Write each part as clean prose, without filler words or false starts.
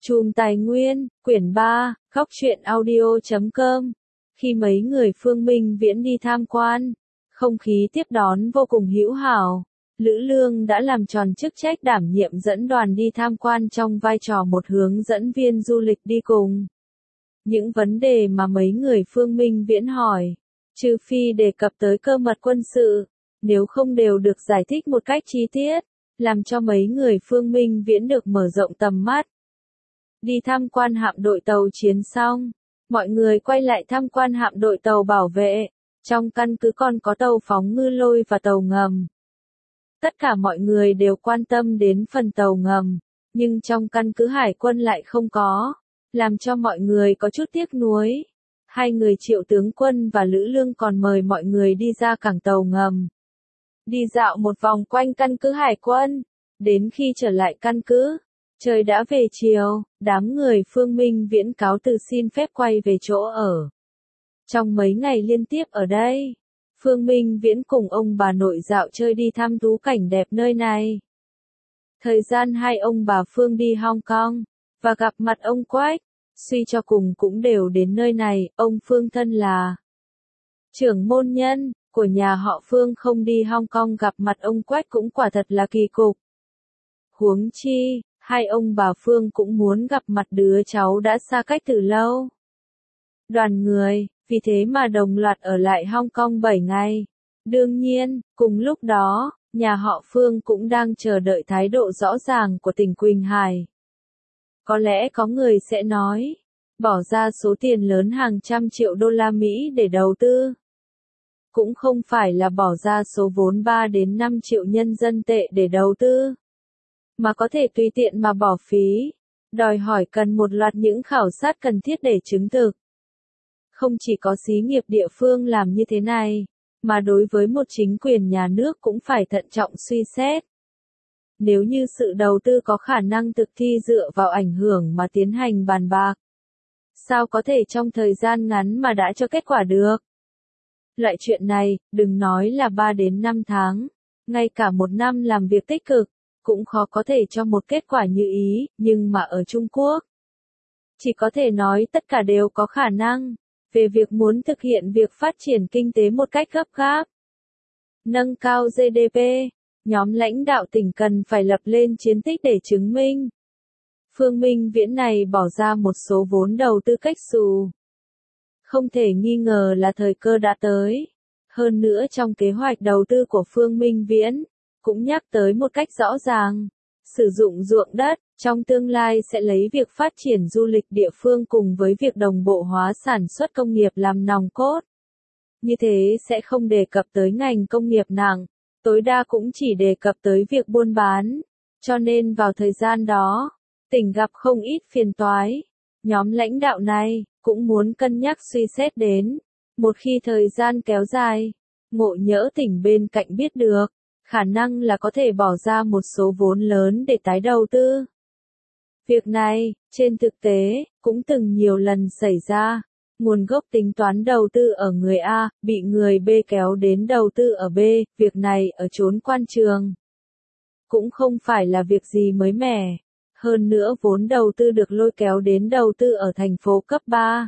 Chùm Tài Nguyên, quyển 3, Góc truyện audio.com. Khi mấy người Phương Minh Viễn đi tham quan, không khí tiếp đón vô cùng hữu hảo. Lữ Lương đã làm tròn chức trách đảm nhiệm dẫn đoàn đi tham quan trong vai trò một hướng dẫn viên du lịch đi cùng. Những vấn đề mà mấy người Phương Minh Viễn hỏi, trừ phi đề cập tới cơ mật quân sự, nếu không đều được giải thích một cách chi tiết, làm cho mấy người Phương Minh Viễn được mở rộng tầm mắt. Đi tham quan hạm đội tàu chiến xong, mọi người quay lại tham quan hạm đội tàu bảo vệ. Trong căn cứ còn có tàu phóng ngư lôi và tàu ngầm. Tất cả mọi người đều quan tâm đến phần tàu ngầm, nhưng trong căn cứ hải quân lại không có, làm cho mọi người có chút tiếc nuối. Hai người Triệu tướng quân và Lữ Lương còn mời mọi người đi ra cảng tàu ngầm, đi dạo một vòng quanh căn cứ hải quân. Đến khi trở lại căn cứ, trời đã về chiều, đám người Phương Minh Viễn cáo từ xin phép quay về chỗ ở. Trong mấy ngày liên tiếp ở đây, Phương Minh Viễn cùng ông bà nội dạo chơi đi thăm thú cảnh đẹp nơi này. Thời gian hai ông bà Phương đi Hong Kong, và gặp mặt ông Quách, suy cho cùng cũng đều đến nơi này. Ông Phương thân là trưởng môn nhân của nhà họ Phương, không đi Hong Kong gặp mặt ông Quách cũng quả thật là kỳ cục. Huống chi, hai ông bà Phương cũng muốn gặp mặt đứa cháu đã xa cách từ lâu. Đoàn người, vì thế mà đồng loạt ở lại Hong Kong 7 ngày. Đương nhiên, cùng lúc đó, nhà họ Phương cũng đang chờ đợi thái độ rõ ràng của tỉnh Quỳnh Hải. Có lẽ có người sẽ nói, bỏ ra số tiền lớn hàng trăm triệu đô la Mỹ để đầu tư. Cũng không phải là bỏ ra số vốn 3 đến 5 triệu nhân dân tệ để đầu tư, mà có thể tùy tiện mà bỏ phí, đòi hỏi cần một loạt những khảo sát cần thiết để chứng thực. Không chỉ có xí nghiệp địa phương làm như thế này, mà đối với một chính quyền nhà nước cũng phải thận trọng suy xét. Nếu như sự đầu tư có khả năng thực thi dựa vào ảnh hưởng mà tiến hành bàn bạc, sao có thể trong thời gian ngắn mà đã cho kết quả được? Loại chuyện này, đừng nói là 3 đến 5 tháng, ngay cả một năm làm việc tích cực, cũng khó có thể cho một kết quả như ý, nhưng mà ở Trung Quốc, chỉ có thể nói tất cả đều có khả năng. Về việc muốn thực hiện việc phát triển kinh tế một cách gấp gáp, nâng cao GDP, nhóm lãnh đạo tỉnh cần phải lập lên chiến tích để chứng minh. Phương Minh Viễn này bỏ ra một số vốn đầu tư cách xù. Không thể nghi ngờ là thời cơ đã tới. Hơn nữa trong kế hoạch đầu tư của Phương Minh Viễn, cũng nhắc tới một cách rõ ràng, sử dụng ruộng đất, trong tương lai sẽ lấy việc phát triển du lịch địa phương cùng với việc đồng bộ hóa sản xuất công nghiệp làm nòng cốt. Như thế sẽ không đề cập tới ngành công nghiệp nặng, tối đa cũng chỉ đề cập tới việc buôn bán. Cho nên vào thời gian đó, tỉnh gặp không ít phiền toái. Nhóm lãnh đạo này cũng muốn cân nhắc suy xét đến, một khi thời gian kéo dài, ngộ nhỡ tỉnh bên cạnh biết được, khả năng là có thể bỏ ra một số vốn lớn để tái đầu tư. Việc này, trên thực tế, cũng từng nhiều lần xảy ra. Nguồn gốc tính toán đầu tư ở người A, bị người B kéo đến đầu tư ở B, việc này ở chốn quan trường. Cũng không phải là việc gì mới mẻ. Hơn nữa vốn đầu tư được lôi kéo đến đầu tư ở thành phố cấp 3.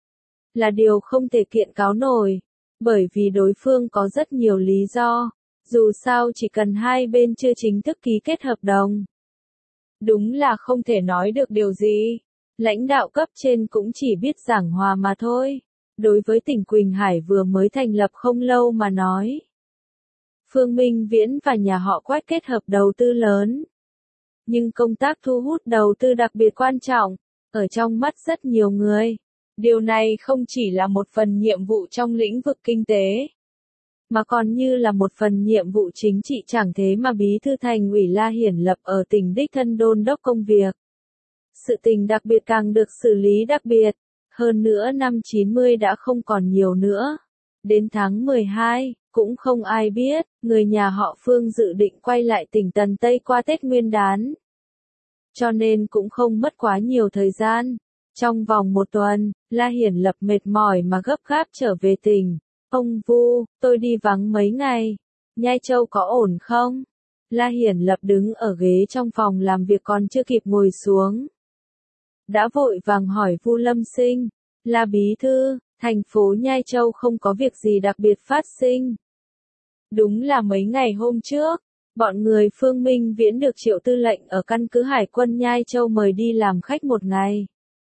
Là điều không thể kiện cáo nổi, bởi vì đối phương có rất nhiều lý do. Dù sao chỉ cần hai bên chưa chính thức ký kết hợp đồng, đúng là không thể nói được điều gì. Lãnh đạo cấp trên cũng chỉ biết giảng hòa mà thôi. Đối với tỉnh Quỳnh Hải vừa mới thành lập không lâu mà nói, Phương Minh Viễn và nhà họ Quách kết hợp đầu tư lớn. Nhưng công tác thu hút đầu tư đặc biệt quan trọng, ở trong mắt rất nhiều người. Điều này không chỉ là một phần nhiệm vụ trong lĩnh vực kinh tế, mà còn như là một phần nhiệm vụ chính trị. Chẳng thế mà Bí thư Thành ủy La Hiển Lập ở tỉnh đích thân đôn đốc công việc. Sự tình đặc biệt càng được xử lý đặc biệt. Hơn nữa năm 90 đã không còn nhiều nữa. Đến tháng 12, cũng không ai biết, người nhà họ Phương dự định quay lại tỉnh Tần Tây qua Tết Nguyên đán. Cho nên cũng không mất quá nhiều thời gian. Trong vòng một tuần, La Hiển Lập mệt mỏi mà gấp gáp trở về tỉnh. Ông Vu, tôi đi vắng mấy ngày. Nhai Châu có ổn không? La Hiển Lập đứng ở ghế trong phòng làm việc còn chưa kịp ngồi xuống. đã vội vàng hỏi Vu Lâm Sinh, là bí thư, thành phố Nhai Châu không có việc gì đặc biệt phát sinh. Đúng là mấy ngày hôm trước, bọn người Phương Minh Viễn được Triệu tư lệnh ở căn cứ Hải quân Nhai Châu mời đi làm khách một ngày.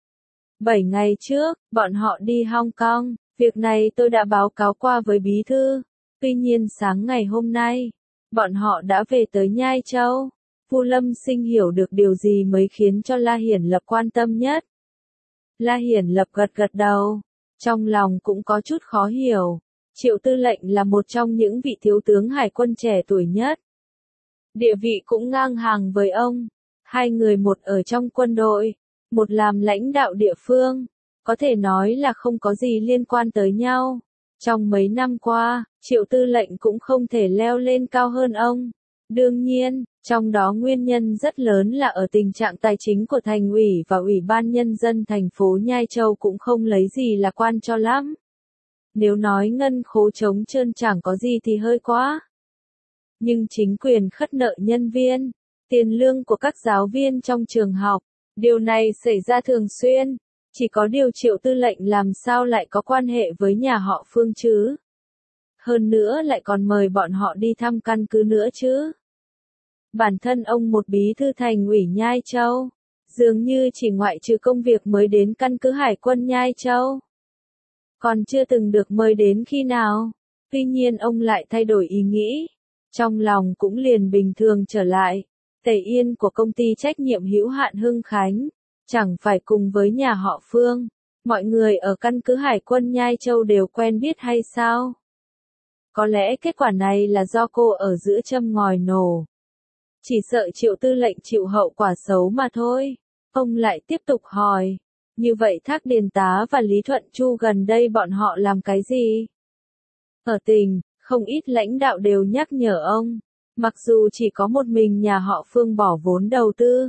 7 ngày trước, bọn họ đi Hong Kong, việc này tôi đã báo cáo qua với bí thư. Tuy nhiên sáng ngày hôm nay, bọn họ đã về tới Nhai Châu. Vu Lâm Sinh hiểu được điều gì mới khiến cho La Hiển Lập quan tâm nhất. La Hiển Lập gật gật đầu, trong lòng cũng có chút khó hiểu. Triệu tư lệnh là một trong những vị thiếu tướng hải quân trẻ tuổi nhất. Địa vị cũng ngang hàng với ông. Hai người một ở trong quân đội, một làm lãnh đạo địa phương, có thể nói là không có gì liên quan tới nhau. Trong mấy năm qua, Triệu tư lệnh cũng không thể leo lên cao hơn ông. Đương nhiên, trong đó nguyên nhân rất lớn là ở tình trạng tài chính của thành ủy và ủy ban nhân dân thành phố Nhai Châu cũng không lấy gì là quan cho lắm. Nếu nói ngân khố trống trơn chẳng có gì thì hơi quá. Nhưng chính quyền khất nợ nhân viên, tiền lương của các giáo viên trong trường học, điều này xảy ra thường xuyên. Chỉ có điều Triệu tư lệnh làm sao lại có quan hệ với nhà họ Phương chứ? Hơn nữa lại còn mời bọn họ đi thăm căn cứ nữa chứ? Bản thân ông một bí thư thành ủy Nhai Châu, dường như chỉ ngoại trừ công việc mới đến căn cứ Hải quân Nhai Châu, còn chưa từng được mời đến khi nào. Tuy nhiên ông lại thay đổi ý nghĩ, trong lòng cũng liền bình thường trở lại. Tề Yên của công ty trách nhiệm hữu hạn Hưng Khánh, chẳng phải cùng với nhà họ Phương, mọi người ở căn cứ Hải quân Nhai Châu đều quen biết hay sao? Có lẽ kết quả này là do cô ở giữa châm ngòi nổ. Chỉ sợ Triệu tư lệnh chịu hậu quả xấu mà thôi. Ông lại tiếp tục hỏi, như vậy Thác Điền Tá và Lý Thuận Chu gần đây bọn họ làm cái gì? Ở tỉnh, không ít lãnh đạo đều nhắc nhở ông, mặc dù chỉ có một mình nhà họ Phương bỏ vốn đầu tư,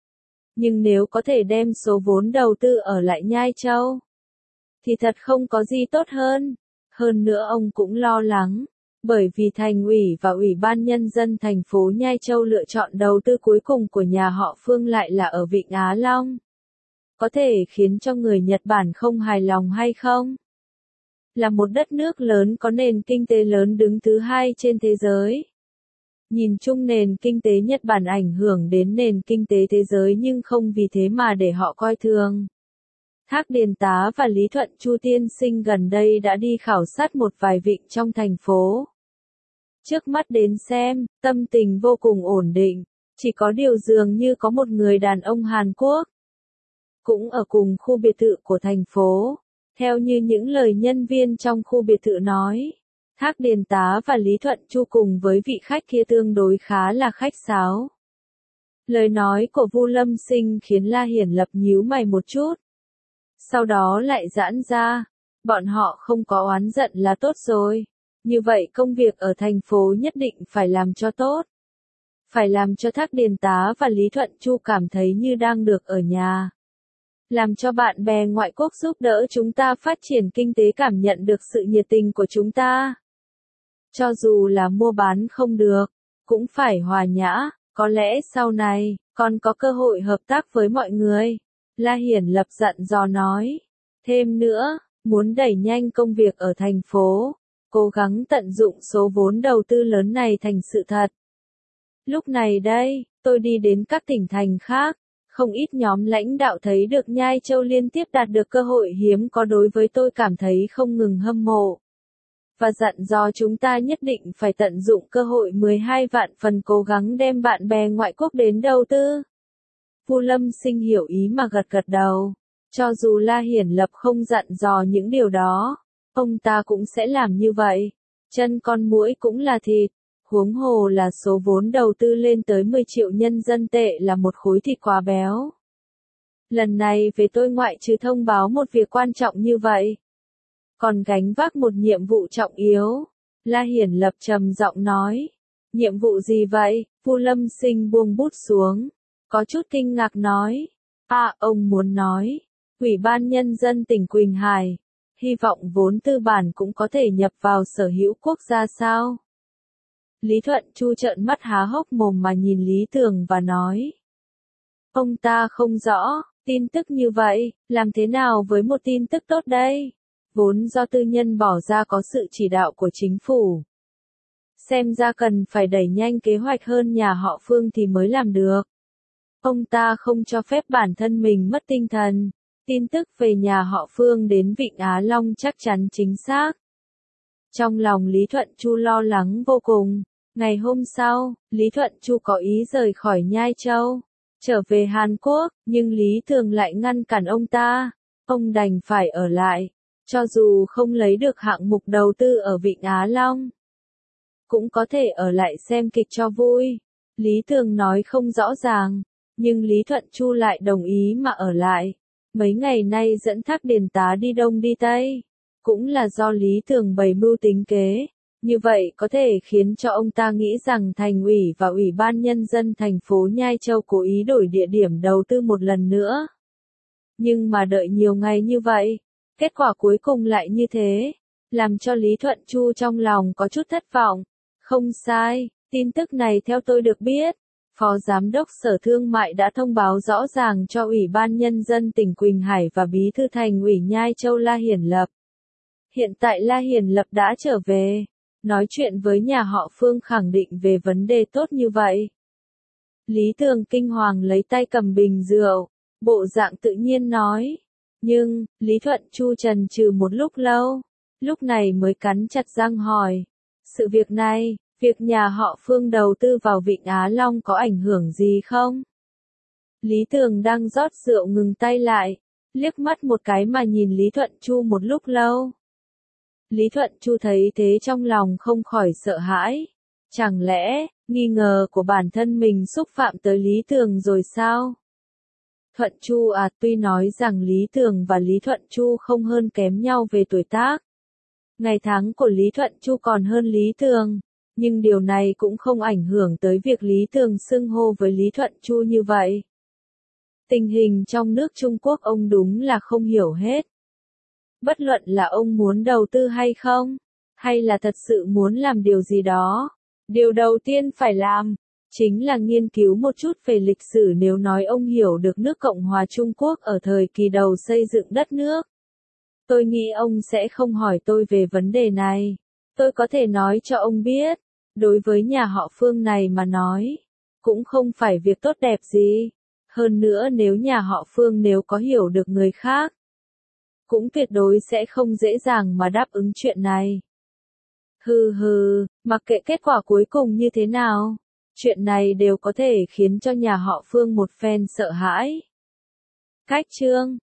nhưng nếu có thể đem số vốn đầu tư ở lại Nhai Châu, thì thật không có gì tốt hơn. Hơn nữa ông cũng lo lắng, bởi vì thành ủy và ủy ban nhân dân thành phố Nhai Châu lựa chọn đầu tư cuối cùng của nhà họ Phương lại là ở Vịnh Á Long. Có thể khiến cho người Nhật Bản không hài lòng hay không? Là một đất nước lớn có nền kinh tế lớn đứng thứ hai trên thế giới. Nhìn chung nền kinh tế Nhật Bản ảnh hưởng đến nền kinh tế thế giới nhưng không vì thế mà để họ coi thường. Thác Điền Tá và Lý Thuận Chu tiên sinh gần đây đã đi khảo sát một vài vịnh trong thành phố. Trước mắt đến xem, tâm tình vô cùng ổn định, chỉ có điều dường như có một người đàn ông Hàn Quốc, cũng ở cùng khu biệt thự của thành phố. Theo như những lời nhân viên trong khu biệt thự nói, Thác Điền Tá và Lý Thuận Chu cùng với vị khách kia tương đối khá là khách sáo. Lời nói của Vu Lâm Sinh khiến La Hiển Lập nhíu mày một chút. Sau đó lại giãn ra, bọn họ không có oán giận là tốt rồi. Như vậy công việc ở thành phố nhất định phải làm cho tốt. Phải làm cho Thác Điền Tá và Lý Thuận Chu cảm thấy như đang được ở nhà. Làm cho bạn bè ngoại quốc giúp đỡ chúng ta phát triển kinh tế cảm nhận được sự nhiệt tình của chúng ta. Cho dù là mua bán không được, cũng phải hòa nhã, có lẽ sau này, còn có cơ hội hợp tác với mọi người. La Hiển Lập dặn dò nói. Thêm nữa, muốn đẩy nhanh công việc ở thành phố, cố gắng tận dụng số vốn đầu tư lớn này thành sự thật. Lúc này đây, tôi đi đến các tỉnh thành khác, không ít nhóm lãnh đạo thấy được Nhai Châu liên tiếp đạt được cơ hội hiếm có đối với tôi cảm thấy không ngừng hâm mộ. Và dặn dò chúng ta nhất định phải tận dụng cơ hội 12 vạn phần cố gắng đem bạn bè ngoại quốc đến đầu tư. Vu Lâm Sinh hiểu ý mà gật gật đầu. Cho dù La Hiển Lập không dặn dò những điều đó, ông ta cũng sẽ làm như vậy. Chân con muỗi cũng là thịt. Huống hồ là số vốn đầu tư lên tới 10 triệu nhân dân tệ là một khối thịt quá béo. Lần này về tôi ngoại trừ thông báo một việc quan trọng như vậy, còn gánh vác một nhiệm vụ trọng yếu. La Hiển Lập trầm giọng nói. Nhiệm vụ gì vậy? Vu Lâm Sinh buông bút xuống, có chút kinh ngạc nói. Ông muốn nói, Ủy ban Nhân dân tỉnh Quỳnh Hải, hy vọng vốn tư bản cũng có thể nhập vào sở hữu quốc gia sao? Lý Thuận Chu trợn mắt há hốc mồm mà nhìn Lý Tường và nói. Ông ta không rõ, Tin tức như vậy, làm thế nào với một tin tức tốt đây? Vốn do tư nhân bỏ ra có sự chỉ đạo của chính phủ. Xem ra cần phải đẩy nhanh kế hoạch hơn nhà họ Phương thì mới làm được. Ông ta không cho phép bản thân mình mất tinh thần. Tin tức về nhà họ Phương đến Vịnh Á Long chắc chắn chính xác. Trong lòng Lý Thuận Chu lo lắng vô cùng. Ngày hôm sau, Lý Thuận Chu có ý rời khỏi Nhai Châu, trở về Hàn Quốc, nhưng Lý Thường lại ngăn cản ông ta. Ông đành phải ở lại, cho dù không lấy được hạng mục đầu tư ở Vịnh Á Long. Cũng có thể ở lại xem kịch cho vui. Lý Thường nói không rõ ràng, nhưng Lý Thuận Chu lại đồng ý mà ở lại. Mấy ngày nay dẫn Thác Điền Tá đi Đông đi Tây, cũng là do Lý Thường bày mưu tính kế. Như vậy có thể khiến cho ông ta nghĩ rằng Thành ủy và Ủy ban Nhân dân thành phố Nhai Châu cố ý đổi địa điểm đầu tư một lần nữa. Nhưng mà đợi nhiều ngày như vậy, kết quả cuối cùng lại như thế, làm cho Lý Thuận Chu trong lòng có chút thất vọng. Không sai, tin tức này theo tôi được biết, Phó Giám đốc Sở Thương mại đã thông báo rõ ràng cho Ủy ban Nhân dân tỉnh Quỳnh Hải và Bí thư Thành ủy Nhai Châu La Hiển Lập. Hiện tại La Hiển Lập đã trở về, nói chuyện với nhà họ Phương khẳng định về vấn đề tốt như vậy. Lý Thường kinh hoàng lấy tay cầm bình rượu, bộ dạng tự nhiên nói. Nhưng, Lý Thuận Chu chần chừ một lúc lâu, lúc này mới cắn chặt răng hỏi. Sự việc này, việc nhà họ Phương đầu tư vào Vịnh Á Long có ảnh hưởng gì không? Lý Thường đang rót rượu ngừng tay lại, liếc mắt một cái mà nhìn Lý Thuận Chu một lúc lâu. Lý Thuận Chu thấy thế trong lòng không khỏi sợ hãi. Chẳng lẽ, nghi ngờ của bản thân mình xúc phạm tới Lý Thường rồi sao? Thuận Chu à, tuy nói rằng Lý Thường và Lý Thuận Chu không hơn kém nhau về tuổi tác. Ngày tháng của Lý Thuận Chu còn hơn Lý Thường, nhưng điều này cũng không ảnh hưởng tới việc Lý Thường xưng hô với Lý Thuận Chu như vậy. Tình hình trong nước Trung Quốc ông đúng là không hiểu hết. Bất luận là ông muốn đầu tư hay không, hay là thật sự muốn làm điều gì đó, điều đầu tiên phải làm, chính là nghiên cứu một chút về lịch sử. Nếu nói ông hiểu được nước Cộng hòa Trung Quốc ở thời kỳ đầu xây dựng đất nước, tôi nghĩ ông sẽ không hỏi tôi về vấn đề này. Tôi có thể nói cho ông biết, đối với nhà họ Phương này mà nói, cũng không phải việc tốt đẹp gì. Hơn nữa nếu nhà họ Phương nếu có hiểu được người khác, cũng tuyệt đối sẽ không dễ dàng mà đáp ứng chuyện này. Hừ hừ, mặc kệ kết quả cuối cùng như thế nào, chuyện này đều có thể khiến cho nhà họ Phương một phen sợ hãi. Cách chương